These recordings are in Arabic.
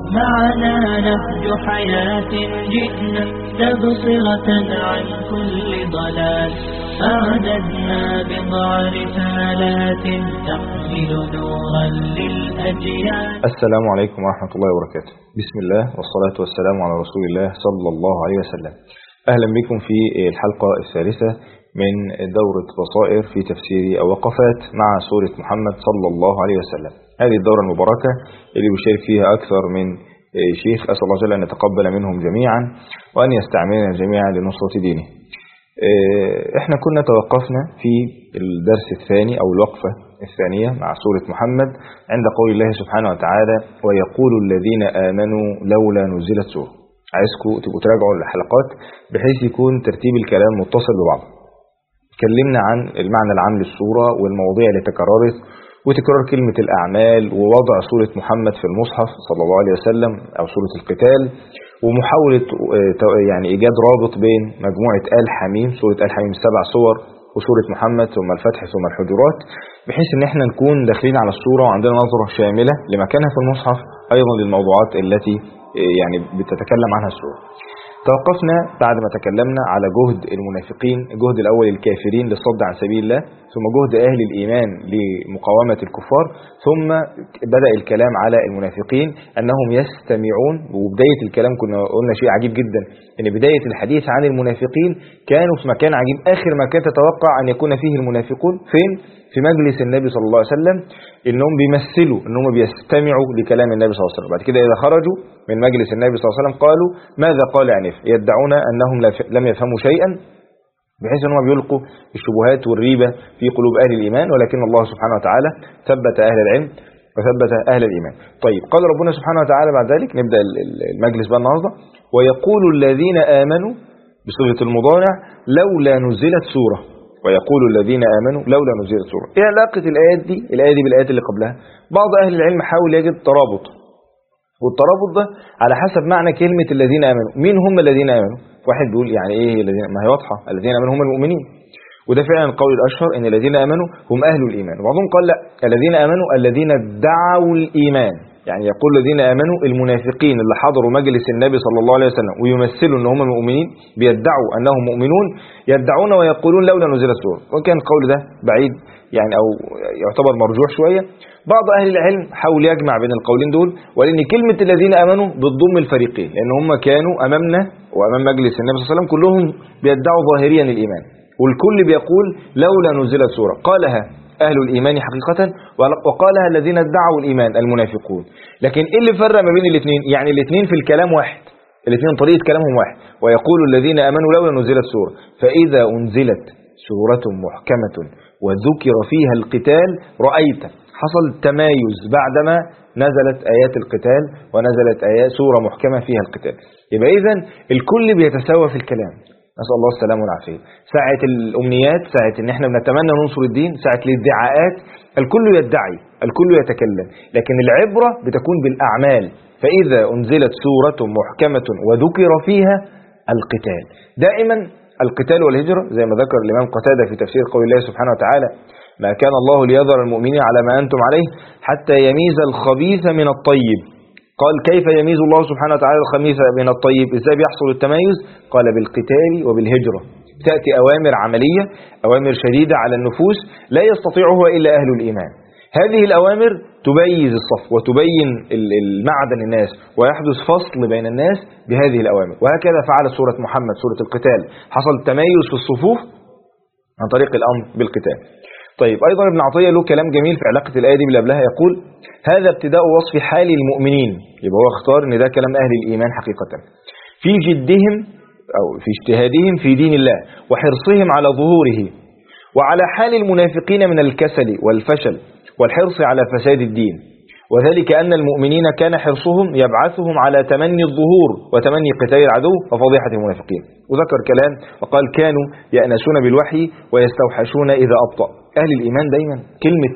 معنا نهج حياة جئنا تبصرة عن كل ضلال. أعددنا بضع رسالات تحمل نورا للأجيال. السلام عليكم ورحمة الله وبركاته. بسم الله والصلاة والسلام على رسول الله صلى الله عليه وسلم. أهلا بكم في الحلقة الثالثة من دورة بصائر في تفسير أو وقفات مع سورة محمد صلى الله عليه وسلم. هذه الدورة المباركة اللي بيشارك فيها أكثر من شيخ، أسأل الله جل أن يتقبل منهم جميعا وأن يستعملنا جميعا لنصرة دينه. احنا كنا توقفنا في الدرس الثاني أو الوقفة الثانية مع سورة محمد عند قول الله سبحانه وتعالى: ويقول الذين آمنوا لولا نزلت سورة. عايزكم تبقوا تراجعوا الحلقات بحيث يكون ترتيب الكلام متصل ببعض. اتكلمنا عن المعنى العام للسورة والمواضيع اللي تكررت وتكرار كلمة الأعمال ووضع سورة محمد في المصحف صلى الله عليه وسلم أو سورة القتال، ومحاولة يعني إيجاد رابط بين مجموعة آل حميم، سورة آل حميم 7 سور، وسورة محمد ثم الفتح ثم الحجرات، بحيث ان احنا نكون داخلين على السورة وعندنا نظرة شاملة لمكانها في المصحف، أيضا للموضوعات التي يعني بتتكلم عنها السورة. توقفنا بعد ما تكلمنا على جهد المنافقين، الجهد الأول الكافرين للصد عن سبيل الله، ثم جهد أهل الإيمان لمقاومة الكفار، ثم بدأ الكلام على المنافقين أنهم يستمعون. وبداية الكلام كنا قلنا شيء عجيب جدا، أن بداية الحديث عن المنافقين كانوا في مكان عجيب، آخر ما كان تتوقع أن يكون فيه المنافقون فين؟ في مجلس النبي صلى الله عليه وسلم، انهم بيمثلوا انهم بيستمعوا لكلام النبي صلى الله عليه وسلم. بعد كده اذا خرجوا من مجلس النبي صلى الله عليه وسلم قالوا ماذا قال عنف، يدعون انهم لم يفهموا شيئا، بحيث انهم بيلقوا الشبهات والريبة في قلوب اهل الايمان، ولكن الله سبحانه وتعالى ثبت اهل العلم وثبت اهل الايمان. طيب، قال ربنا سبحانه وتعالى بعد ذلك، نبدا المجلس بقى النهارده: ويقول الذين امنوا بصيغه المضارع لولا نزلت سوره. ويقول الذين آمنوا لولا نزلت سورة. ايه علاقة الآيات دي بالآيات اللي قبلها؟ بعض أهل العلم حاول يجد ترابط، والترابط ده على حسب معنى كلمة الذين آمنوا. مين هم الذين آمنوا؟ واحد بيقول يعني ايه الذين؟ ما هي واضحة، الذين آمنوا هم المؤمنين، وده فعلا القول الأشهر ان الذين آمنوا هم أهل الإيمان. وبعضهم قال لا، الذين آمنوا الذين ادعوا الإيمان، يعني يقول الذين آمنوا المنافقين اللي حضروا مجلس النبي صلى الله عليه وسلم ويمثلوا ان هم مؤمنين، بيدعوا انهم مؤمنون، يدعون ويقولون لولا نزلت سورة. وكان القول ده بعيد يعني او يعتبر مرجوح شوية. بعض اهل العلم حاول يجمع بين القولين دول، ولان كلمة الذين آمنوا بتضم الفريقين، لان هم كانوا امامنا وامام مجلس النبي صلى الله عليه وسلم كلهم بيدعوا ظاهريا الايمان، والكل بيقول لولا نزلت سورة. قالها أهل الإيمان حقيقة، وقالها الذين ادعوا الإيمان المنافقون. لكن إيه اللي فرق ما بين الاثنين؟ يعني الاثنين في الكلام واحد، الاثنين طريقة كلامهم واحد. ويقول الذين آمنوا لولا نزلت سورة، فإذا أنزلت سورة محكمة وذكر فيها القتال رأيت، حصل تمايز بعدما نزلت آيات القتال ونزلت آيات سورة محكمة فيها القتال. يبقى إذن الكل بيتساوى في الكلام. نسأل الله السلامة والعافية. ساعة الأمنيات، ساعة إن إحنا بنتمنى ننصر الدين، ساعة الادعاءات، الكل يدعي، الكل يتكلم، لكن العبرة بتكون بالأعمال. فإذا أنزلت سورة محكمة وذكر فيها القتال، دائما القتال والهجرة زي ما ذكر الإمام قتادة في تفسير قول الله سبحانه وتعالى: ما كان الله ليذر المؤمنين على ما أنتم عليه حتى يميز الخبيث من الطيب. قال: كيف يميز الله سبحانه وتعالى الخبيث من الطيب؟ ازاي بيحصل التميز؟ قال: بالقتال وبالهجرة. تأتي أوامر عملية، أوامر شديدة على النفوس لا يستطيعها إلا أهل الإيمان. هذه الأوامر تبيز الصف وتبين المعدن الناس، ويحدث فصل بين الناس بهذه الأوامر. وهكذا فعل سورة محمد، سورة القتال، حصل تميز في الصفوف عن طريق الأمر بالقتال. طيب، أيضا ابن عطية له كلام جميل في علاقة الآية دي باللي قبلها، يقول: هذا ابتداء وصف حال المؤمنين. يبقى هو اختار ان ده كلام أهل الإيمان حقيقة، في جدهم أو في اجتهادهم في دين الله وحرصهم على ظهوره، وعلى حال المنافقين من الكسل والفشل والحرص على فساد الدين. وذلك أن المؤمنين كان حرصهم يبعثهم على تمني الظهور وتمني قتال العدو وفضيحة المنافقين. وذكر كلام وقال: كانوا يأنسون بالوحي ويستوحشون إذا أبطأ. أهل الإيمان دايما كلمة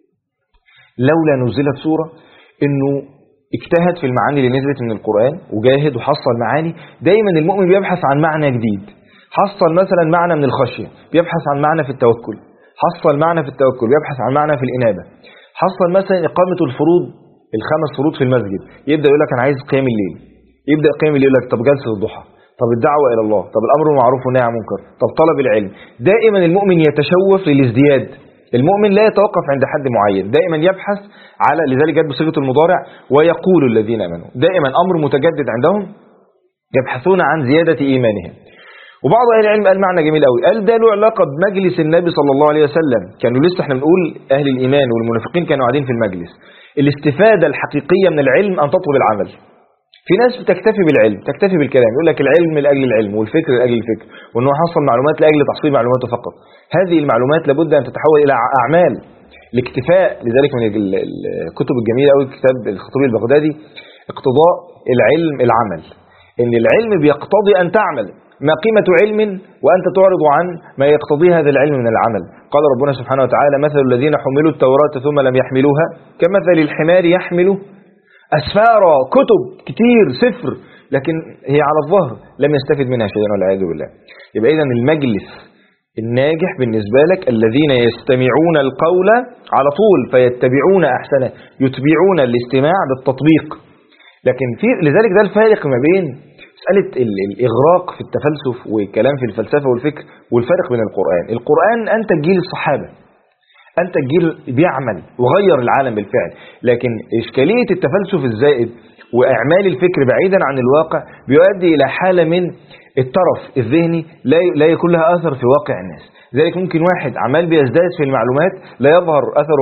لولا نزلت سورة، إنه اجتهد في المعاني اللي نزلت من القرآن وجاهد وحصل معاني. دايما المؤمن بيبحث عن معنى جديد. حصل مثلا معنى من الخشية، بيبحث عن معنى في التوكل. حصل معنى في التوكل، بيبحث عن معنى في الإنابة. حصل مثلا إقامة الفروض الخمس فروض في المسجد، يبدأ يقول لك أنا عايز قيام الليل، يبدأ قيام الليل يقول لك طب جلسة الضحى، طب الدعوة إلى الله، طب الأمر بالمعروف والنهي عن المنكر، طب طلب العلم. دائما المؤمن يتشوف للازدياد، المؤمن لا يتوقف عند حد معين، دائما يبحث على، لذلك جاءت بصيغة المضارع ويقول الذين آمنوا، دائما أمر متجدد عندهم، يبحثون عن زيادة إيمانهم. وبعض أهل العلم قال معنى جميل قوي، قال ده له علاقة بمجلس النبي صلى الله عليه وسلم. كانوا لسه احنا بنقول أهل الإيمان والمنافقين كانوا قاعدين في المجلس. الاستفادة الحقيقية من العلم أن تطلب العمل. في ناس بتكتفي بالعلم، تكتفي بالكلام، يقول لك العلم لأجل العلم والفكر لأجل الفكر، وأنه حصل معلومات لأجل تحصيل معلوماته فقط. هذه المعلومات لابد أن تتحول إلى أعمال، الاكتفاء. لذلك من الكتب الجميلة قوي كتاب الخطيب البغدادي اقتضاء العلم العمل، إن العلم بيقتضي أن تعمل. ما قيمة علم وأنت تعرض عن ما يقتضي هذا العلم من العمل؟ قال ربنا سبحانه وتعالى مثل الذين حملوا التوراة ثم لم يحملوها كمثل الحمار يحمل أسفارا، كتب كتير سفر، لكن هي على الظهر لم يستفد منها شيئا والعياذ بالله. يبقى إذن المجلس الناجح بالنسبة لك الذين يستمعون القول على طول فيتبعون أحسنه، يتبعون الاستماع بالتطبيق. لكن لذلك ده الفارق ما بين مسألة الإغراق في التفلسف والكلام في الفلسفة والفكر والفرق بين القرآن أنت جيل الصحابة، أنت الجيل بيعمل وغير العالم بالفعل. لكن إشكالية التفلسف الزائد وإعمال الفكر بعيدا عن الواقع بيؤدي إلى حالة من الترف الذهني لا يكون لها أثر في واقع الناس. ذلك ممكن واحد عمال بيزداد في المعلومات لا يظهر أثر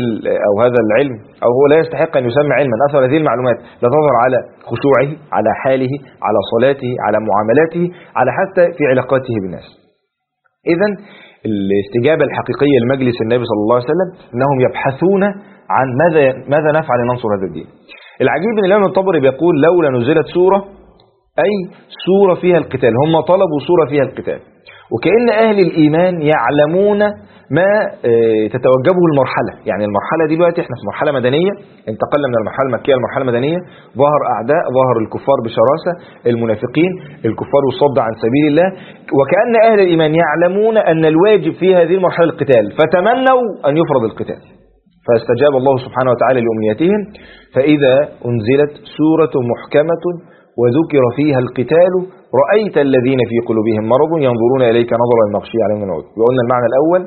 هذا العلم، أو هو لا يستحق أن يسمى علما، أثر هذه المعلومات لا تظهر على خشوعه، على حاله، على صلاته، على معاملاته، على حتى في علاقاته بالناس. إذن الاستجابة الحقيقية لمجلس النبي صلى الله عليه وسلم أنهم يبحثون عن ماذا نفعل لننصر هذا الدين. العجيب أن الإمام الطبري بيقول لولا نزلت سورة، أي سورة فيها القتال، هم طلبوا سورة فيها القتال، وكأن أهل الإيمان يعلمون ما تتوجبه المرحلة. يعني المرحلة دي دلوقتي احنا في مرحلة مدنية، انتقلنا من المرحلة المكية للمرحلة المدنية، ظهر أعداء، ظهر الكفار بشراسة، المنافقين، الكفار والصد عن سبيل الله، وكأن أهل الإيمان يعلمون أن الواجب في هذه المرحلة القتال، فتمنوا أن يفرض القتال، فاستجاب الله سبحانه وتعالى لأمنيتهم. فإذا أنزلت سورة محكمة وذكر فيها القتال رأيت الذين في قلوبهم مرض ينظرون إليك نظر المغشي عليهم من العود. وقلنا المعنى الأول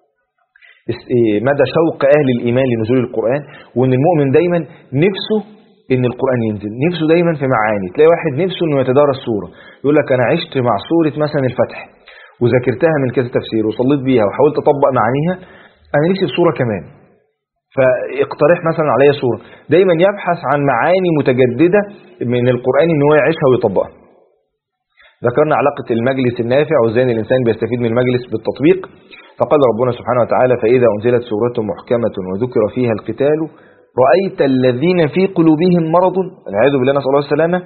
مدى شوق أهل الإيمان لنزول القرآن، وأن المؤمن دايما نفسه أن القرآن ينزل، نفسه دايما في معاني. تلاقي واحد نفسه أنه يتدارس سورة، يقول لك أنا عشت مع سورة مثلا الفتح وذاكرتها من كذا تفسير وصليت بيها وحاولت أطبق معانيها، أنا نفسي في سورة كمان، فاقترح مثلا عليا سورة. دايما يبحث عن معاني متجددة من القرآن أنه يعيشها ويطبقها. ذكرنا علاقة المجلس النافع وازاي الإنسان بيستفيد من المجلس بالتطبيق. فقال ربنا سبحانه وتعالى فإذا أنزلت سورة محكمة وذكر فيها القتال رأيت الذين في قلوبهم مرض، والعياذ بالله نسأل الله السلامة،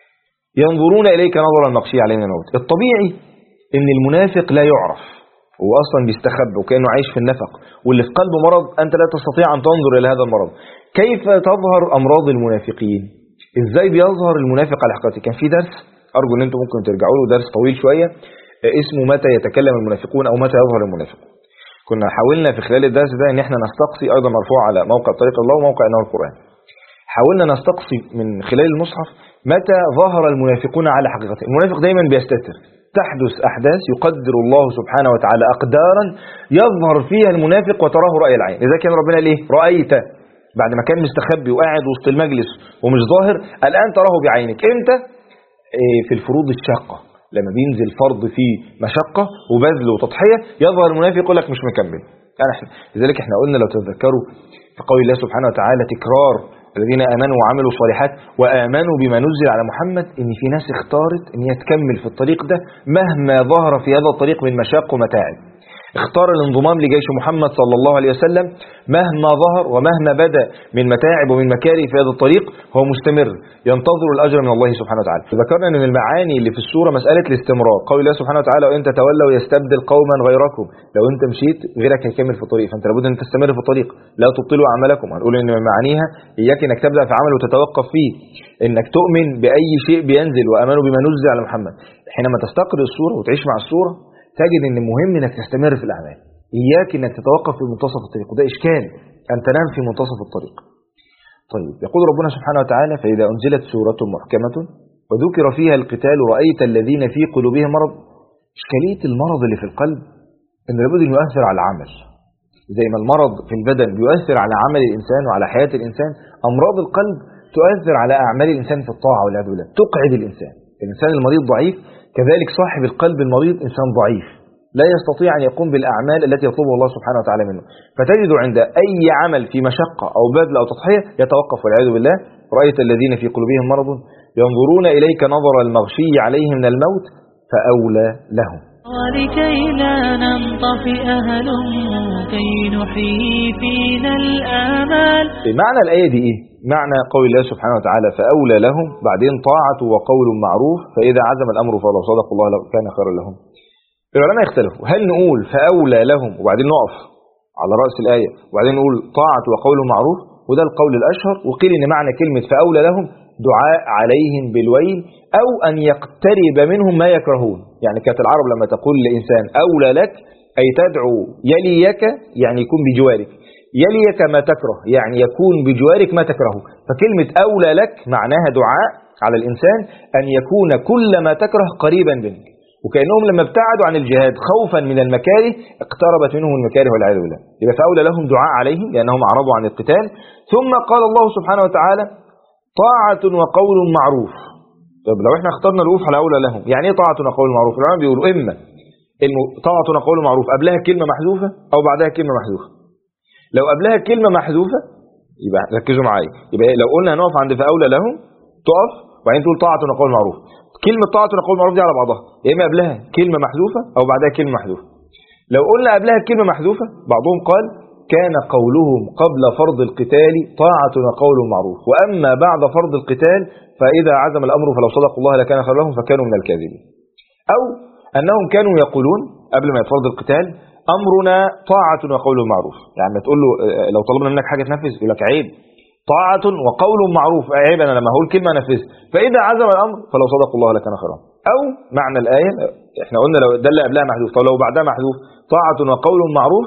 ينظرون إليك نظر المغشي عليه من العود. الطبيعي إن المنافق لا يعرف، هو أصلا بيستخبى وكأنه عايش في النفق، واللي في قلبه مرض أنت لا تستطيع أن تنظر إلى هذا المرض. كيف تظهر أمراض المنافقين؟ إزاي بيظهر المنافق على حقيقته؟ كان في درس أرجو أن أنتم ممكن ترجعوا له، درس طويل شوية اسمه متى يتكلم المنافقون أو متى يظهر المنافقون. كنا حاولنا في خلال الدرس ده أن احنا نستقصي، أيضا مرفوع على موقع طريق الله وموقع إنه القرآن، حاولنا نستقصي من خلال المصحف متى ظهر المنافقون على حقيقته. المنافق دايما بيستتر، تحدث أحداث يقدر الله سبحانه وتعالى أقدارا يظهر فيها المنافق وتراه رأي العين. إذا كان ربنا ليه رأيت بعد ما كان مستخبي وقاعد وسط المجلس ومش ظاهر، الآن تراه بعينك. إمتى؟ في الفروض الشاقة، لما بينزل فرض فيه مشقة وبذل وتضحية يظهر المنافق يقول لك مش مكمل. لذلك احنا قلنا لو تتذكروا في قول الله سبحانه وتعالى تكرار الذين آمنوا وعملوا الصالحات وآمنوا بما نزل على محمد، ان في ناس اختارت ان هي تكمل في الطريق ده مهما ظهر في هذا الطريق من مشاق ومتاعب. اختار الانضمام لجيش محمد صلى الله عليه وسلم مهما ظهر ومهما بدأ من متاعب ومن مكاره في هذا الطريق، هو مستمر ينتظر الأجر من الله سبحانه وتعالى. ذكرنا ان المعاني اللي في السورة مسألة الاستمرار. قول الله سبحانه وتعالى وإن تتولوا يستبدل قوما غيركم، لو انت مشيت غيرك هيكمل في الطريق، فانت لابد ان تستمر في الطريق، لا تبطلوا أعمالكم. هنقول ان من معانيها إياك انك تبدأ في عمل وتتوقف فيه، انك تؤمن بأي شيء بينزل وآمنوا بما نزل على محمد. حينما تستقر السورة وتعيش مع السورة تجد ان مهم انك تستمر في الاعمال، اياك انك تتوقف في منتصف الطريق، وده اشكال ان تنام في منتصف الطريق. طيب يقول ربنا سبحانه وتعالى: فإذا أنزلت سورة محكمة وذكر فيها القتال رأيت الذين في قلوبهم مرض. إشكالية المرض اللي في القلب إن لابد أن يؤثر على العمل، زي ما المرض في البدن بيؤثر على عمل الإنسان وعلى حياة الإنسان، أمراض القلب تؤثر على أعمال الإنسان في الطاعة والعياذ بالله، تقعد الإنسان المريض ضعيف، كذلك صاحب القلب المريض إنسان ضعيف لا يستطيع أن يقوم بالأعمال التي يطلبها الله سبحانه وتعالى منه. فتجد عند أي عمل في مشقة أو بذل أو تضحية يتوقف والعياذ بالله. رأيت الذين في قلوبهم مرض ينظرون إليك نظر المغشي عليه من الموت فأولى لهم. ولكي لا ننطفئ هلم كي نحيي فينا الآمال. معنى الآية دي إيه؟ معنى قول الله سبحانه وتعالى فأولى لهم، بعدين طاعة وقول معروف، فإذا عزم الأمر فلو صدق الله كان خيرا لهم. العلماء يختلفوا، هل نقول فأولى لهم وبعدين نقف على رأس الآية وبعدين نقول طاعة وقول معروف، وده القول الأشهر. وقيل إن معنى كلمة فأولى لهم دعاء عليهم بالويل أو أن يقترب منهم ما يكرهون. يعني كانت العرب لما تقول لإنسان أولى لك أي تدعو يليك، يعني يكون بجوارك، يليك ما تكره يعني يكون بجوارك ما تكرهه. فكلمة أولى لك معناها دعاء على الإنسان أن يكون كل ما تكره قريبا منك، وكأنهم لما ابتعدوا عن الجهاد خوفا من المكاره اقتربت منهم المكاره والعياذ بالله. يبقى فأولى لهم دعاء عليهم لأنهم أعرضوا عن القتال. ثم قال الله سبحانه وتعالى طاعة وقول معروف. طب لو احنا اخترنا الوقوف على أولى لهم، يعني ايه طاعة وقول معروف؟ العلماء بيقولوا إما طاعة وقول معروف قبلها كلمة محذوفة أو بعدها كلمة محذوفة. لو قبلها كلمة محذوفة يبقى ركزوا معايا، يبقى لو قلنا هنقف عند فأولى لهم تقف وبعدين تقول طاعة وقول معروف. كلمة طاعة وقول معروف دي على بعضها، يا إما قبلها كلمة محذوفة أو بعدها كلمة محذوفة. لو قلنا قبلها كلمة محذوفة بعضهم قال كان قولهم قبل فرض القتال طاعة وقول معروف، وأما بعد فرض القتال فإذا عزم الأمر فلو صدقوا الله لكان خيرا لهم فكانوا من الكاذبين. أو أنهم كانوا يقولون قبل ما يفرض القتال أمرنا طاعة وقول معروف، يعني تقول له لو طلبنا منك حاجة تنفذ يقول لك عيب، طاعة وقول معروف، عيب أنا لما هقول كلمة أنفذ، فإذا عزم الأمر فلو صدقوا الله لكان خيرا. أو معنى الآية احنا قلنا لو ده اللي قبلها محذوف، طب لو بعدها محذوف طاعة وقول معروف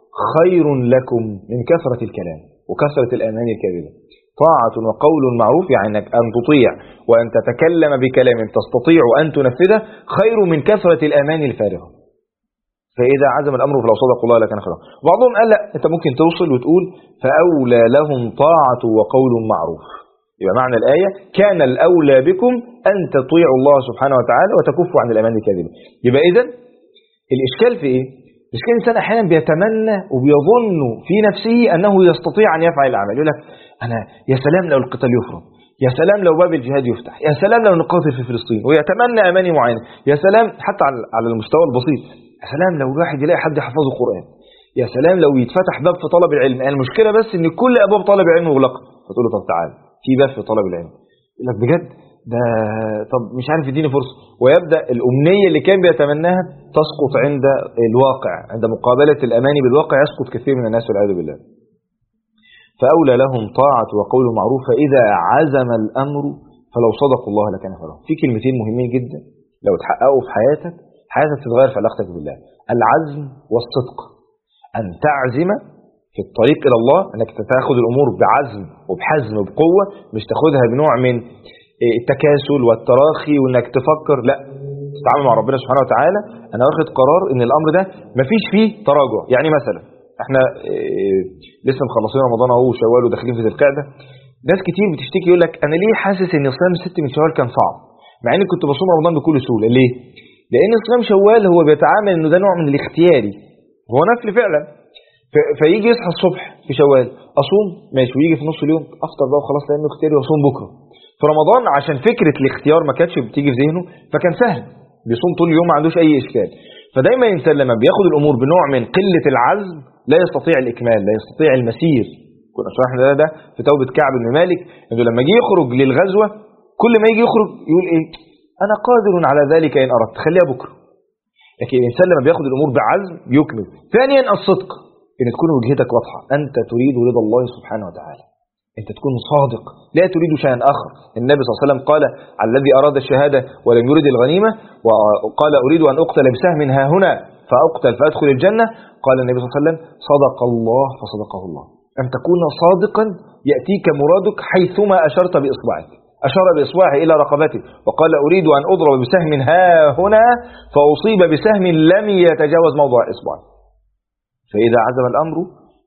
خير لكم من كثرة الكلام وكثرة الأماني الكاذبة. طاعة وقول معروف يعني أنك أن تطيع وأن تتكلم بكلام تستطيع أن تنفذه خير من كثرة الأماني الفارغة. فإذا عزم الأمر فلو صدقوا الله لكان خيرا. بعضهم قال لا أنت ممكن توصل وتقول فأولى لهم طاعة وقول معروف، يبقى معنى الآية كان الأولى بكم أن تطيعوا الله سبحانه وتعالى وتكفوا عن الأماني الكاذبة. يبقى إذن الإشكال في إيه؟ الإشكال الإنسان أحيانا بيتمنى وبيظن في نفسه أنه يستطيع أن يفعل الأعمال، يقول لك أنا يا سلام لو القتال يفرض، يا سلام لو باب الجهاد يفتح، يا سلام لو نقاتل في فلسطين، ويتمنى أماني معينة، يا سلام حتى على المستوى البسيط، يا سلام لو الواحد يلاقي حد يحفظه القرآن، يا سلام لو يتفتح باب في طلب العلم. يعني المشكلة بس إن كل أبواب طلب العلم مغلقة، فتقول له طب تعال في باب في طلب العلم، يقول لك بجد ده طب مش عارف يديني فرصة، ويبدأ الأمنية اللي كان بيتمناها تسقط عند الواقع، عند مقابلة الأماني بالواقع يسقط كثير من الناس والعياذ بالله. فأولى لهم طاعة وقول معروف فإذا عزم الأمر فلو صدقوا الله لكان خيرا. في كلمتين مهمين جدا لو تحققوا في حياتك تتغير في علاقتك بالله: العزم والصدق. أن تعزم في الطريق إلى الله، أنك تاخذ الأمور بعزم وبحزم وبقوة، مش تاخذها بنوع من التكاسل والتراخي وأنك تفكر، لا تتعامل مع ربنا سبحانه وتعالى أنا واخد قرار أن الأمر ده مفيش فيه تراجع. يعني مثلا احنا لسه مخلصين رمضان اهو وشوال وداخلين في ذي القعده، ناس كتير بتشتكي يقول لك انا ليه حاسس ان صيام 6 من شوال كان صعب مع اني كنت بصوم رمضان بكل سهوله. ليه؟ لان صيام شوال هو بيتعامل انه ده نوع من الاختياري، هو نفل فعلا، فيجي يصحى الصبح في شوال اصوم ماشي، ويجي في نص اليوم افطر بقى وخلاص لانه اختياري واصوم بكره. في رمضان عشان فكره الاختيار ما كانتش بتيجي في ذهنه فكان سهل بيصوم طول اليوم ما عندوش اي اشكال. فدايما الانسان لما بياخد الامور بنوع من قله العزم لا يستطيع الإكمال، لا يستطيع المسير. كنا شرحنا ده في توبة كعب بن مالك، إنه لما يجي يخرج للغزوة كل ما يجي يخرج يقول إيه أنا قادر على ذلك إن أردت، خليها بكرة. لكن الإنسان لما بياخد الأمور بعزم يكمل. ثانيا الصدق، إن تكون وجهتك واضحة، أنت تريد رضا الله سبحانه وتعالى، أنت تكون صادق لا تريد شيئا آخر. النبي صلى الله عليه وسلم قال على الذي أراد الشهادة ولم يرد الغنيمة وقال أريد أن أقتل بسهم ها هنا فأقتل فأدخل الجنة، قال النبي صلى الله عليه وسلم صدق الله فصدقه الله. أن تكون صادقا يأتيك مرادك حيثما أشرت بإصبعك. أشار بإصبعه إلى رقبته وقال أريد أن أضرب بسهم ها هنا فأصيب بسهم لم يتجاوز موضع إصبعه. فإذا عزم الأمر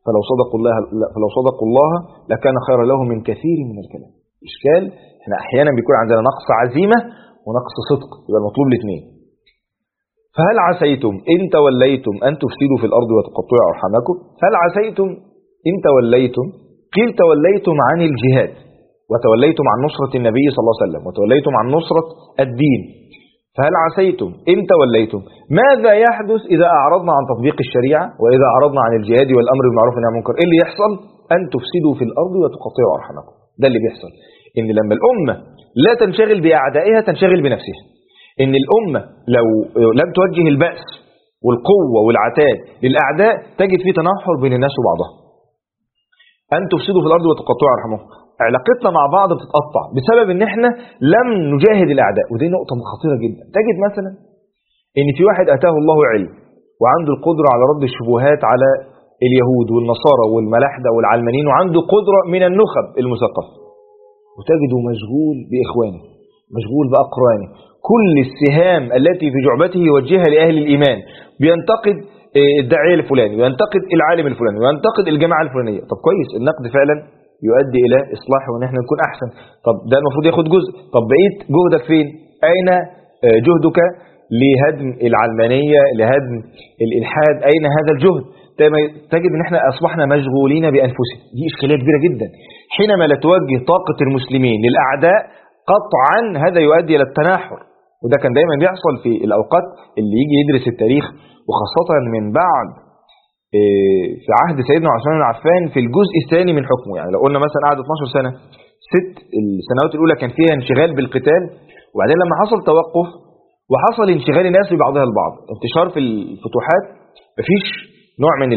فلو صدقوا الله لكان خيرا له من كثير من الكلام. إشكال احنا أحيانا بيكون عندنا نقص عزيمة ونقص صدق، يبقى المطلوب الاثنين. فهل عسيتم إن توليتم أن تفسدوا في الأرض وتقطعوا أرحامكم؟ هل عسيتم إن توليتم، قيل توليتم عن الجهاد وتوليتم عن نصرة النبي صلى الله عليه وسلم وتوليتم عن نصرة الدين. فهل عسيتم إن توليتم، ماذا يحدث إذا أعرضنا عن تطبيق الشريعة وإذا أعرضنا عن الجهاد والأمر بالمعروف والنهي عن المنكر؟ إيه اللي يحصل؟ أن تفسدوا في الأرض وتقطعوا أرحامكم. ده اللي بيحصل، إن لما الأمة لا تنشغل بأعدائها تنشغل بنفسها. إن الأمة لو لم توجه البأس والقوة والعتاد للأعداء تجد فيه تناحر بين الناس وبعضها. أن تفسدوا في الأرض وتقطعوا أرحامكم، علاقتنا مع بعض بتتقطع بسبب ان احنا لم نجاهد الاعداء. ودي نقطة خطيرة جدا. تجد مثلا ان في واحد اتاه الله علم وعنده القدرة على رد الشبهات على اليهود والنصارى والملاحدة والعلمانيين، وعنده قدرة من النخب المثقفة، وتجده مشغول باخوانه، مشغول باقرانه، كل السهام التي في جعبته يوجهها لاهل الايمان، بينتقد الداعية الفلاني وينتقد العالم الفلاني وينتقد الجماعة الفلانية. طب كويس، النقد فعلا يؤدي إلى إصلاح وإن احنا نكون أحسن. طب ده المفروض ياخد جزء. طب بقيت جهدك فين؟ أين جهدك لهدم العلمانية، لهدم الإلحاد؟ أين هذا الجهد؟ تجد ان احنا أصبحنا مشغولين بأنفسنا. دي إشكالية كبيرة جدا. حينما لا توجه طاقة المسلمين للأعداء قطعا هذا يؤدي إلى التناحر. وده كان دايما بيحصل في الأوقات اللي يجي يدرس التاريخ، وخاصة من بعد في عهد سيدنا عثمان بن عفان في الجزء الثاني من حكمه. يعني لو قلنا مثلا قعد 12 سنة، 6 السنوات الأولى كان فيها انشغال بالقتال، وبعدين لما حصل توقف وحصل انشغال الناس ببعضها البعض، انتشار في الفتوحات، مفيش نوع من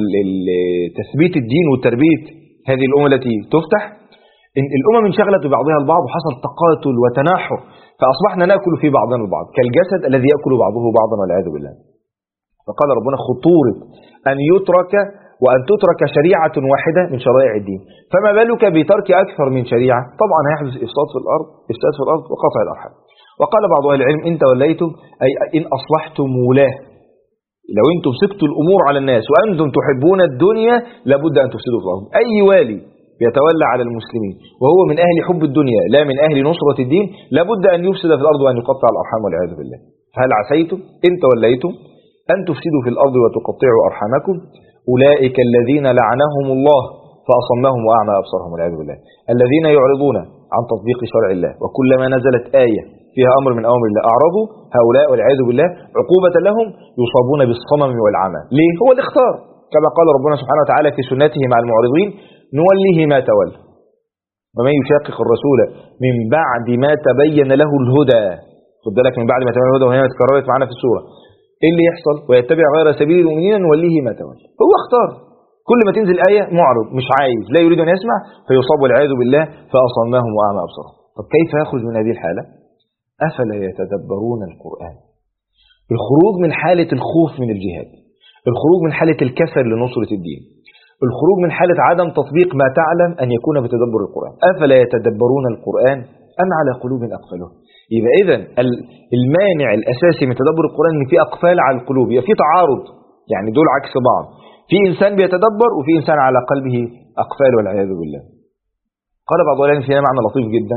تثبيت الدين وتربية هذه الأمة التي تفتح. الأمم انشغلت ببعضها البعض وحصل تقاتل وتناحر، فأصبحنا نأكل في بعضنا البعض كالجسد الذي يأكل بعضه بعضا والعياذ بالله. فقال ربنا خطورة أن يترك وأن تترك شريعة واحدة من شرائع الدين، فما بالك بترك أكثر من شريعة؟ طبعا هيحدث إفساد في الأرض وقطع الأرحام. وقال بعض أهل العلم إن توليتم أي إن أصلحتم ولاه، لو أنتم سكتوا الأمور على الناس وأنتم تحبون الدنيا لابد أن تفسدوا في الأرض. أي والي يتولى على المسلمين وهو من أهل حب الدنيا لا من أهل نصرة الدين لابد أن يفسد في الأرض وأن يقطع الأرحام والعياذ بالله. فهل عسيتم إن توليتم أن تفسدوا في الأرض وتقطعوا أرحامكم أولئك الذين لعنهم الله فأصمهم وأعمى أبصارهم والعياذ بالله. الذين يعرضون عن تطبيق شرع الله، وكلما نزلت آية فيها أمر من أوامر الله أعرضوا، هؤلاء والعياذ بالله عقوبة لهم يصابون بالصمم والعمى. ليه؟ هو الاختار، كما قال ربنا سبحانه وتعالى في سنته مع المعرضين نوليه ما تولى ومن يشاقق الرسول من بعد ما تبين له الهدى. خد بالك، من بعد ما تبين له الهدى، وهي اتكررت معنا في السورة. ايه اللي يحصل؟ ويتبع غير سبيل المؤمنين نوليه ما تولى. هو اختار. كل ما تنزل آية معرض، مش عايز، لا يريد أن يسمع، فيصاب والعياذ بالله فأصمهم وأعمى أبصارهم. طب كيف يخرج من هذه الحالة؟ أفلا يتدبرون القرآن؟ الخروج من حالة الخوف من الجهاد، الخروج من حالة الكسل لنصرة الدين، الخروج من حالة عدم تطبيق ما تعلم أن يكون بتدبر القرآن. أفلا يتدبرون القرآن أم على قلوب أقفلها؟ يبقى إذن المانع الأساسي من تدبر القرآن إن في أقفال على القلوب، يبقى في تعارض، يعني دول عكس بعض. في إنسان بيتدبر وفي إنسان على قلبه أقفال والعياذ بالله. قال بعض العلماء فينا معنى لطيف جدا: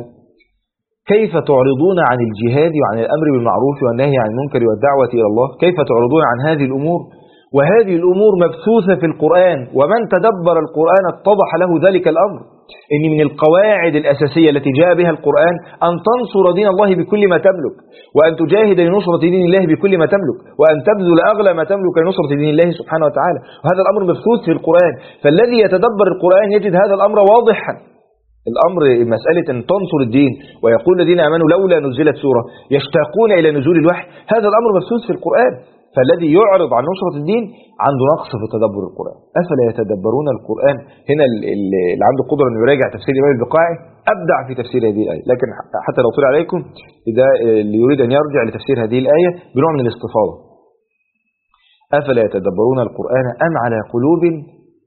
كيف تعرضون عن الجهاد وعن الأمر بالمعروف والنهي عن المنكر والدعوة إلى الله؟ كيف تعرضون عن هذه الأمور وهذه الأمور مبثوثة في القرآن؟ ومن تدبر القرآن اتضح له ذلك الأمر، إن من القواعد الأساسية التي جاء بها القرآن أن تنصر دين الله بكل ما تملك، وأن تجاهد لنصرة دين الله بكل ما تملك، وأن تبذل أغلى ما تملك لنصرة دين الله سبحانه وتعالى. وهذا الأمر مبثوث في القرآن، فالذي يتدبر القرآن يجد هذا الأمر واضحا. الأمر مسألة أن تنصر الدين ويقول الذين آمنوا لولا نزلت سورة يشتاقون إلى نزول الوحي، هذا الأمر مبثوث في القرآن. فالذي يعرض عن نصرة الدين عنده نقص في تدبر القرآن. أفلا يتدبرون القرآن؟ هنا اللي عنده قدرة أن يراجع تفسير الإمام البقاعي أبدع في تفسير هذه الآية، لكن حتى لو طلع عليكم إذا اللي يريد أن يرجع لتفسير هذه الآية بنوع من الاستفاضة. أفلا يتدبرون القرآن أم على قلوب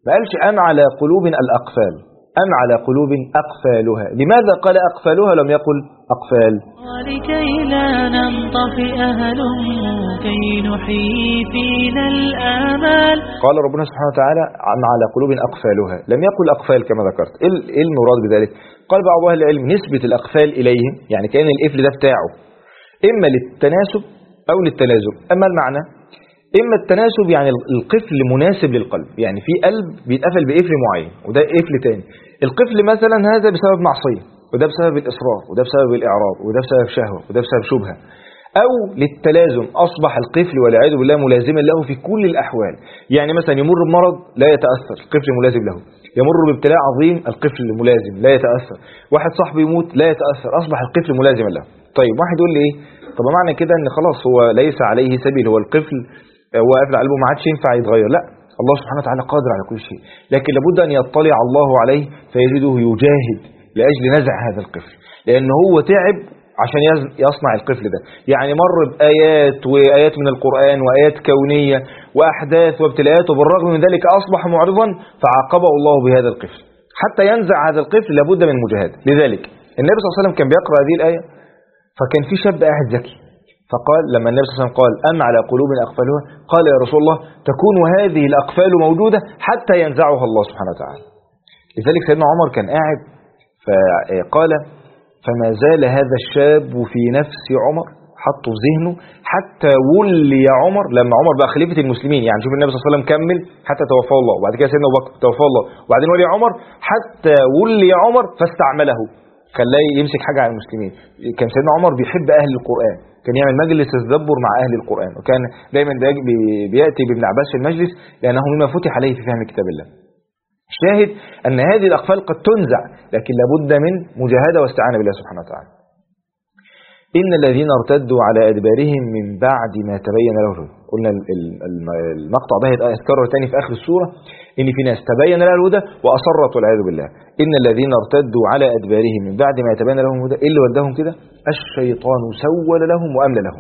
ما قالش أم على قلوب الأقفال، أم على قلوب أقفالها. لماذا قال أقفالها لم يقل أقفال؟ ولكي لا ننطفئ هلم كي نحيي فينا الآمال. قال ربنا سبحانه وتعالى أم على قلوب أقفالها، لم يقل أقفال كما ذكرت. إيه المراد بذلك؟ قال بعض أهل العلم نسبة الأقفال إليهم، يعني كأن القفل ده بتاعه إما للتناسب أو للتلازم. أما المعنى إما التناسب يعني القفل مناسب للقلب، يعني في قلب بيتقفل بقفل معين وده قفل تاني. القفل مثلا هذا بسبب معصية، وده بسبب الإصرار، وده بسبب الإعراض، وده بسبب شهوة، وده بسبب شبهة. أو للتلازم، أصبح القفل والعياذ بالله ملازما له في كل الأحوال. يعني مثلا يمر بمرض لا يتأثر، القفل ملازم له. يمر بابتلاء عظيم، القفل ملازم لا يتأثر. واحد صاحبه يموت لا يتأثر، أصبح القفل ملازما له. طيب واحد يقول لي إيه؟ طب معنى كده إن خلاص هو ليس عليه سبيل، هو القفل هو قافل على قلبه ما عادش ينفع يتغير. لا، الله سبحانه وتعالى قادر على كل شيء، لكن لابد أن يطلع الله عليه فيجده يجاهد لأجل نزع هذا القفل، لأن هو تعب عشان يصنع القفل ده. يعني مر بآيات وآيات من القرآن وآيات كونية وأحداث وابتلاءات، وبالرغم من ذلك أصبح معرضا فعاقبه الله بهذا القفل. حتى ينزع هذا القفل لابد من مجاهدة. لذلك النبي صلى الله عليه وسلم كان بيقرأ هذه الآية، فكان في شاب قاعد ذكي، فقال لما النبي صلى الله عليه وسلم قال أم على قلوب أقفالها، قال يا رسول الله تكون هذه الأقفال موجودة حتى ينزعها الله سبحانه وتعالى. لذلك سيدنا عمر كان قاعد فقال فما زال هذا الشاب في نفس عمر، حطه في ذهنه حتى ولي عمر، لما عمر بقى خليفة المسلمين. يعني شوف النبي صلى الله عليه وسلم كمل حتى توفاه الله، وبعد كده سيدنا أبو بكر توفاه الله، وبعدين ولي عمر حتى ولي عمر فاستعمله، خلاه يمسك حاجة على المسلمين. كان سيدنا عمر بيحب أهل القرآن، كان يعمل مجلس تدبر مع أهل القرآن، وكان دايما بيأتي بابن عباس في المجلس لأنه مما فتح عليه في فهم كتاب الله. الشاهد أن هذه الأقفال قد تنزع، لكن لابد من مجاهدة واستعانة بالله سبحانه وتعالى. إن الذين ارتدوا على أدبارهم من بعد ما تبين له الهدى. قلنا المقطع ده هيتكرر تاني في آخر السورة، إن في ناس تبين لها الهدى وأصرت والعياذ بالله. إن الذين ارتدوا على أدبارهم من بعد ما تبين لهم الهدى، إيه اللي وداهم كده؟ الشيطان سول لهم وأملى لهم.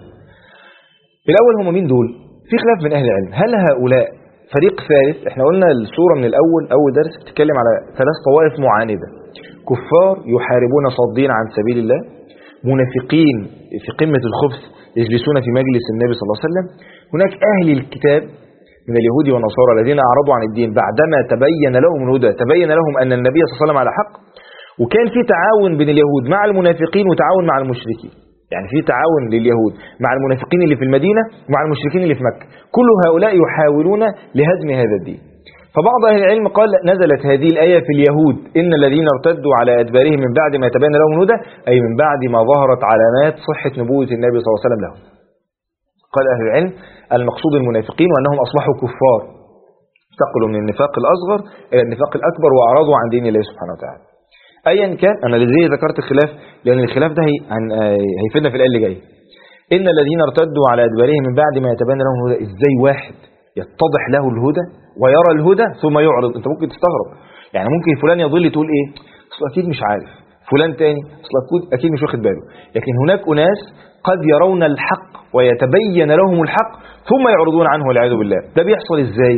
الأول هم مين دول؟ في خلاف من أهل العلم، هل هؤلاء فريق ثالث؟ احنا قلنا السورة من الأول أول درس بتتكلم على ثلاث طوائف معاندة: كفار يحاربون صادين عن سبيل الله، منافقين في قمة الخبث يجلسون في مجلس النبي صلى الله عليه وسلم، هناك أهل الكتاب من اليهود والنصارى الذين أعرضوا عن الدين بعدما تبين لهم الهدى، تبين لهم أن النبي صلى الله عليه وسلم على حق. وكان في تعاون بين اليهود مع المنافقين وتعاون مع المشركين، يعني في تعاون لليهود مع المنافقين اللي في المدينة ومع المشركين اللي في مكة، كل هؤلاء يحاولون لهدم هذا الدين. فبعض أهل العلم قال نزلت هذه الآية في اليهود، إن الذين ارتدوا على أدبارهم من بعد ما تبين لهم الهدى، أي من بعد ما ظهرت علامات صحة نبوة النبي صلى الله عليه وسلم لهم. قال أهل العلم المقصود المنافقين وأنهم أصبحوا كفار، انتقلوا من النفاق الأصغر إلى النفاق الأكبر وأعرضوا عن دين الله سبحانه وتعالى. أيا كان، أنا لذلك ذكرت الخلاف لأن الخلاف ده هيفيدنا في الآية اللي جايه. إن الذين ارتدوا على أدبارهم من بعد ما يتبين لهم الهدى، إزاي واحد يتضح له الهدى ويرى الهدى ثم يعرض؟ أنت ممكن تستغرب، يعني ممكن فلان يضل تقول إيه أصل أكيد مش عارف، فلان تاني أصل أكيد مش واخد باله. لكن هناك أناس قد يرون الحق ويتبين لهم الحق ثم يعرضون عنه والعياذ بالله. ده بيحصل إزاي؟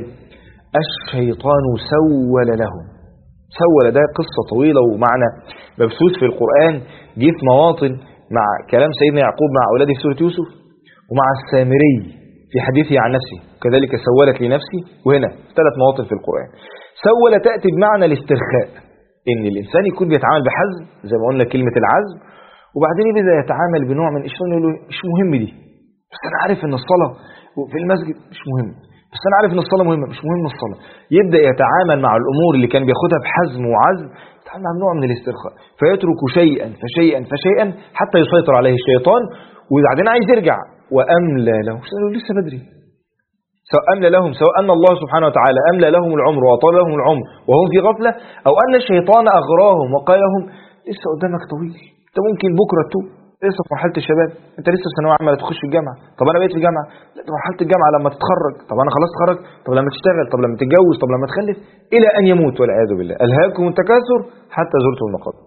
الشيطان سول لهم. سول ده قصة طويلة ومعنى مبثوث في القرآن، جه في مواطن مع كلام سيدنا يعقوب مع أولاده في سورة يوسف، ومع السامري في حديثه عن نفسه كذلك سولت لنفسي، وهنا ثلاث مواطن في القرآن. سول تأتي بمعنى الاسترخاء، إن الإنسان يكون بيتعامل بحزم زي ما قلنا كلمة العزم، وبعدين يبدأ يتعامل بنوع من الشيطان يقول له مش مهم دي، بس أنا عارف إن الصلاة في المسجد مش مهم، بس أنا عارف إن الصلاة مهمة، مش مهم الصلاة. يبدأ يتعامل مع الأمور اللي كان بياخدها بحزم وعزم، يتعامل مع نوع من الاسترخاء، فيترك شيئا فشيئا فشيئا حتى يسيطر عليه الشيطان، وبعدين عايز يرجع. وأملى له، لسه بدري، سواء أملى لهم، سواء أن الله سبحانه وتعالى أملى لهم العمر وأطال لهم العمر وهم في غفلة، أو أن الشيطان أغراهم وقال لهم لسه قدامك طويل، أنت ممكن بكرة تتوب، لسه في مرحلة الشباب، أنت لسه في ثانوية عامة تخش الجامعة، طب أنا بقيت في الجامعة، لا ده مرحلة الجامعة لما تتخرج، طب أنا خلاص اتخرج، طب لما تشتغل، طب لما تتجوز، طب لما تخلف، إلى أن يموت والعياذ بالله. ألهاكم التكاثر حتى زرتم المقابر.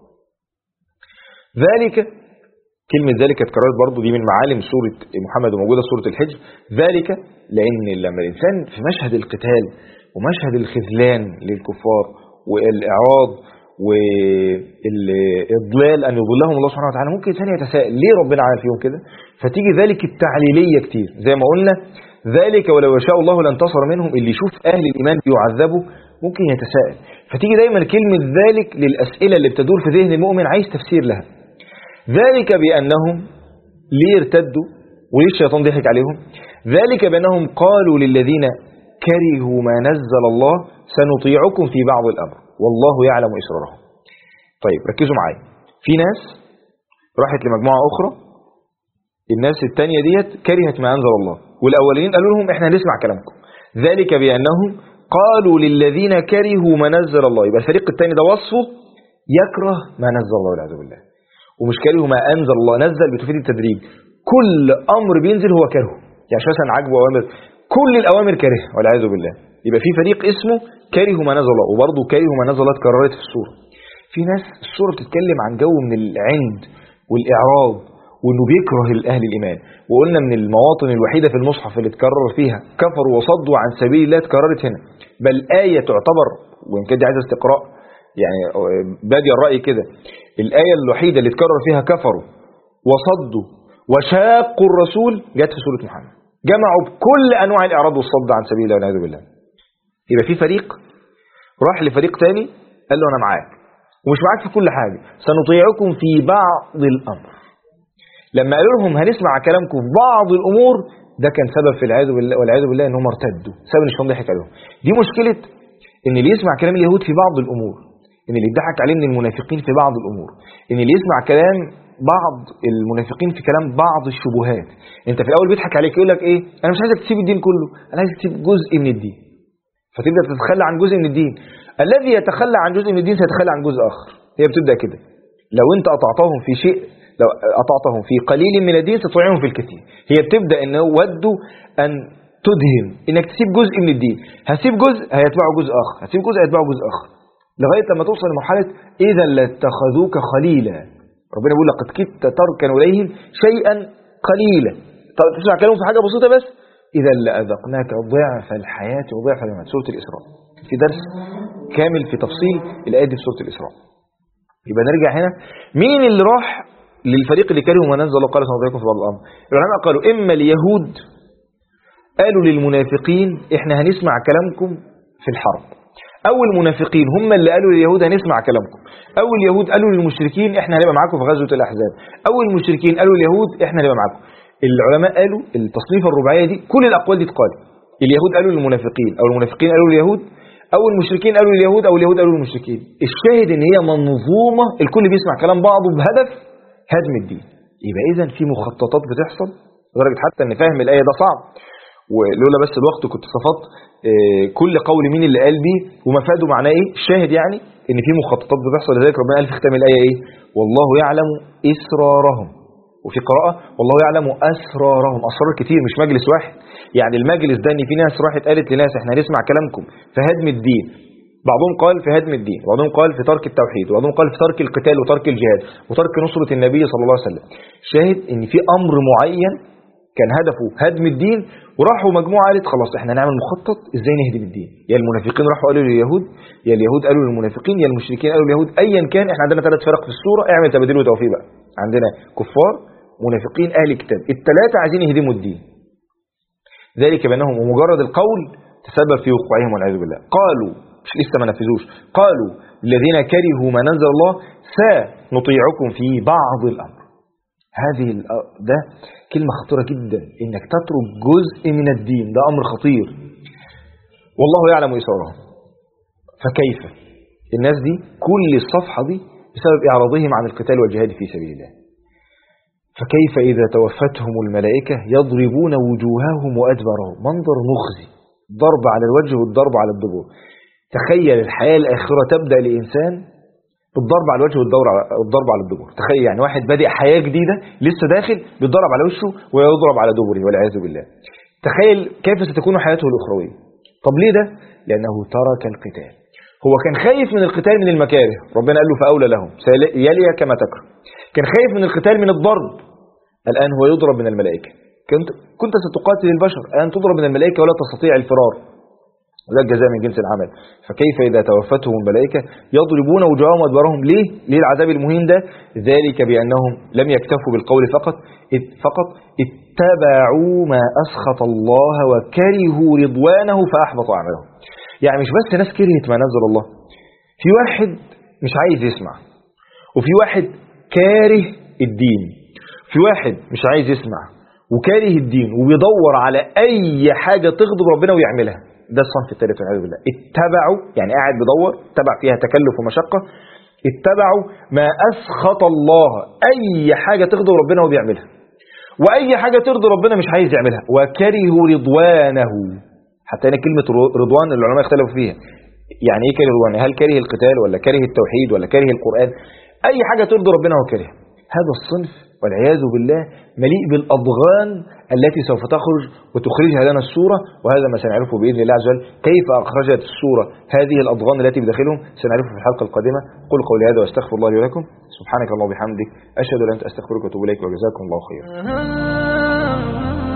ذلك، كلمة ذلك اتكررت برضو، دي من معالم سورة محمد وموجودة في سورة الحجر. ذلك لأن لما الإنسان في مشهد القتال ومشهد الخذلان للكفار والإعراض والإضلال أن يضلهم الله سبحانه وتعالى، ممكن ثاني يتساءل ليه ربنا عمل فيهم كده؟ فتيجي ذلك التعليلية كتير زي ما قلنا، ذلك ولو يشاء الله لانتصر منهم. اللي يشوف أهل الإيمان بيعذبوا ممكن يتساءل، فتيجي دايما كلمة ذلك للأسئلة اللي بتدور في ذهن المؤمن عايز تفسير لها. ذلك بأنهم ليه ارتدوا وليه الشيطان ضحك عليهم؟ ذلك بأنهم قالوا للذين كرهوا ما نزل الله سنطيعكم في بعض الأمر والله يعلم إسرارهم. طيب ركزوا معايا، في ناس راحت لمجموعة أخرى، الناس التانية ديت كرهت ما أنزل الله، والأولين قالوا لهم إحنا هنسمع كلامكم. ذلك بأنهم قالوا للذين كرهوا ما نزل الله، يبقى الفريق التاني ده وصفه يكره ما نزل الله والعياذ بالله، ومش كرهوا ما أنزل الله. نزل بتفيد التدريج، كل أمر بينزل هو كرهه، يعني مثلا عجبه أوامر، كل الأوامر كرهه والعياذ بالله. يبقى في فريق اسمه كرهوا ما نزل الله، وبرضه كرهوا ما نزل الله اتكررت في السورة. في ناس السورة بتتكلم عن جو من العند والإعراض وإنه بيكره أهل الإيمان، وقلنا من المواطن الوحيدة في المصحف اللي اتكرر فيها كفروا وصدوا عن سبيل الله اتكررت هنا، بل آية تعتبر، وإن كده عايز استقراء يعني بادي الرأي كده، الآية الوحيدة اللي اتكرر فيها كفروا وصدوا وشاقوا الرسول جت في سورة محمد، جمعوا بكل أنواع الإعراض والصد عن سبيل الله والعياذ بالله. يبقى في فريق راح لفريق تاني قال له أنا معاك، ومش معاك في كل حاجة، سنطيعكم في بعض الأمر. لما قالوا لهم هنسمع كلامكم في بعض الأمور، ده كان سبب في العياذ بالله والعياذ بالله إنهم ارتدوا، سبب الشيطان ضحك عليهم. دي مشكلة إن اللي يسمع كلام اليهود في بعض الأمور، إن اللي يضحك عليه من المنافقين في بعض الأمور، إن اللي يسمع كلام بعض المنافقين في كلام بعض الشبهات. انت في الاول بيضحك عليك يقول لك ايه، انا مش عايزك تسيب الدين كله، انا عايزك تسيب جزء من الدين، فتبدا تتخلى عن جزء من الدين. الذي يتخلى عن جزء من الدين سيتخلى عن جزء اخر. هي بتبدا كده، لو انت قطعتهم في شيء، لو قطعتهم في قليل من الدين ستطيعهم في الكثير. هي بتبدا ان ودوا ان تدهم انك تسيب جزء من الدين، هسيب جزء هيتبعه جزء اخر، هسيب جزء هيتبعه جزء اخر، لغايه لما توصل لمرحله اذا لاتخذوك خليلا. ربنا بيقول لقد كدت تركن إليهم شيئا قليلا، تسمع كلامهم في حاجة بسيطة بس، إذا لأذقناك ضعف الحياة وضعف الممات. سورة الإسراء في درس كامل في تفصيل الآيات دي في سورة الإسراء. يبقى نرجع هنا، مين اللي راح للفريق اللي كرهوا ما نزل الله قال سنطيعكم في بعض الأمر؟ العلماء قالوا إما اليهود قالوا للمنافقين إحنا هنسمع كلامكم في الحرب، أو المنافقين هم اللي قالوا لليهود هنسمع كلامكم، أو اليهود قالوا للمشركين إحنا هنبقى معاكم في غزوة الأحزاب، أو المشركين قالوا لليهود إحنا هنبقى معاكم. العلماء قالوا التصنيف الرباعية دي كل الأقوال دي تقال، اليهود قالوا للمنافقين، أو المنافقين قالوا لليهود، أو المشركين قالوا لليهود، أو اليهود قالوا للمشركين. الشاهد إن هي منظومة الكل بيسمع كلام بعضه بهدف هدم الدين. يبقى إذن في مخططات بتحصل، لدرجة حتى إن فهم الآية ده صعب، ولولا بس الوقت كنت صفت كل قول مين اللي قال بيه ومفاده معناه ايه. الشاهد يعني ان في مخططات بتحصل، لذلك ربنا قال في ختام الايه ايه، والله يعلم اسرارهم، وفي قراءه والله يعلم اسرارهم، اسرار كتير مش مجلس واحد. يعني المجلس ده ان في ناس راحت قالت لناس احنا هنسمع كلامكم في هدم الدين، بعضهم قال في هدم الدين، وبعضهم قال في ترك التوحيد، وبعضهم قال في ترك القتال وترك الجهاد وترك نصرة النبي صلى الله عليه وسلم. شاهد ان في امر معين كان هدفه هدم الدين، وراحوا مجموعة قالت خلاص احنا نعمل مخطط ازاي نهدم الدين. يا المنافقين راحوا قالوا لليهود، يا اليهود قالوا للمنافقين، يا المشركين قالوا لليهود، ايا كان احنا عندنا 3 فرق في السورة، اعمل تبادل وتوفيق بقى، عندنا كفار منافقين اهل الكتاب، ال3 عايزين يهدموا الدين. ذلك بأنهم ومجرد القول تسبب في وقوعهم والعياذ بالله. قالوا مش لسه ما نفذوش، قالوا الذين كرهوا ما نزل الله سنطيعكم في بعض الامر. هذه ده كلمة خطيرة جدا، انك تترك جزء من الدين، ده امر خطير. والله يعلم اسرارهم. فكيف الناس دي كل الصفحة دي بسبب اعراضهم عن القتال والجهاد في سبيل الله. فكيف اذا توفتهم الملائكة يضربون وجوههم وادبارهم، منظر مخزي، ضرب على الوجه والضرب على الدبر. تخيل الحياة الاخرة تبدأ لإنسان بالضرب على الوجه والضرب على الدبر. تخيل يعني واحد بادئ حياة جديدة لسه داخل بيتضرب على وشه ويضرب على دبره والعياذ بالله. تخيل كيف ستكون حياته الأخروية. طب ليه ده؟ لأنه ترك القتال. هو كان خايف من القتال من المكاره، ربنا قال له فأولى لهم يلي كما تكره. كان خايف من القتال من الضرب، الآن هو يضرب من الملائكة. كنت ستقاتل البشر، الآن تضرب من الملائكة ولا تستطيع الفرار. وده الجزاء من جنس العمل. فكيف إذا توفتهم الملائكة يضربون وجوههم وأدبارهم؟ ليه العذاب المهين ده؟ ذلك بأنهم لم يكتفوا بالقول فقط اتبعوا ما أسخط الله وكرهوا رضوانه فأحبط أعمالهم. يعني مش بس ناس كرهت ما نزل الله، في واحد مش عايز يسمع، وفي واحد كاره الدين، في واحد مش عايز يسمع وكاره الدين وبيدور على أي حاجة تغضب ربنا ويعملها. ده الصنف الثالث والعياذ بالله. اتبعوا يعني قاعد بيدور، تبع فيها تكلف ومشقة. اتبعوا ما أسخط الله، أي حاجة تغضب ربنا وبيعملها، وأي حاجة ترضي ربنا مش عايز يعملها. وكرهوا رضوانه، حتى هنا كلمة رضوان العلماء اختلفوا فيها، يعني ايه كره رضوانه؟ هل كره القتال ولا كره التوحيد ولا كره القرآن؟ أي حاجة ترضي ربنا هو كره. هذا الصنف والعياذ بالله مليء بالأضغان التي سوف تخرج وتخرجها لنا السورة، وهذا ما سنعرفه بإذن الله عز وجل. كيف أخرجت السورة هذه الأضغان التي بداخلهم سنعرفه في الحلقة القادمة. قل قولي هذا واستغفر الله لي ولكم. سبحانك اللهم وبحمدك، أشهد أن لا إله إلا أنت، أستغفرك وأتوب إليك، وجزاكم الله خيرا.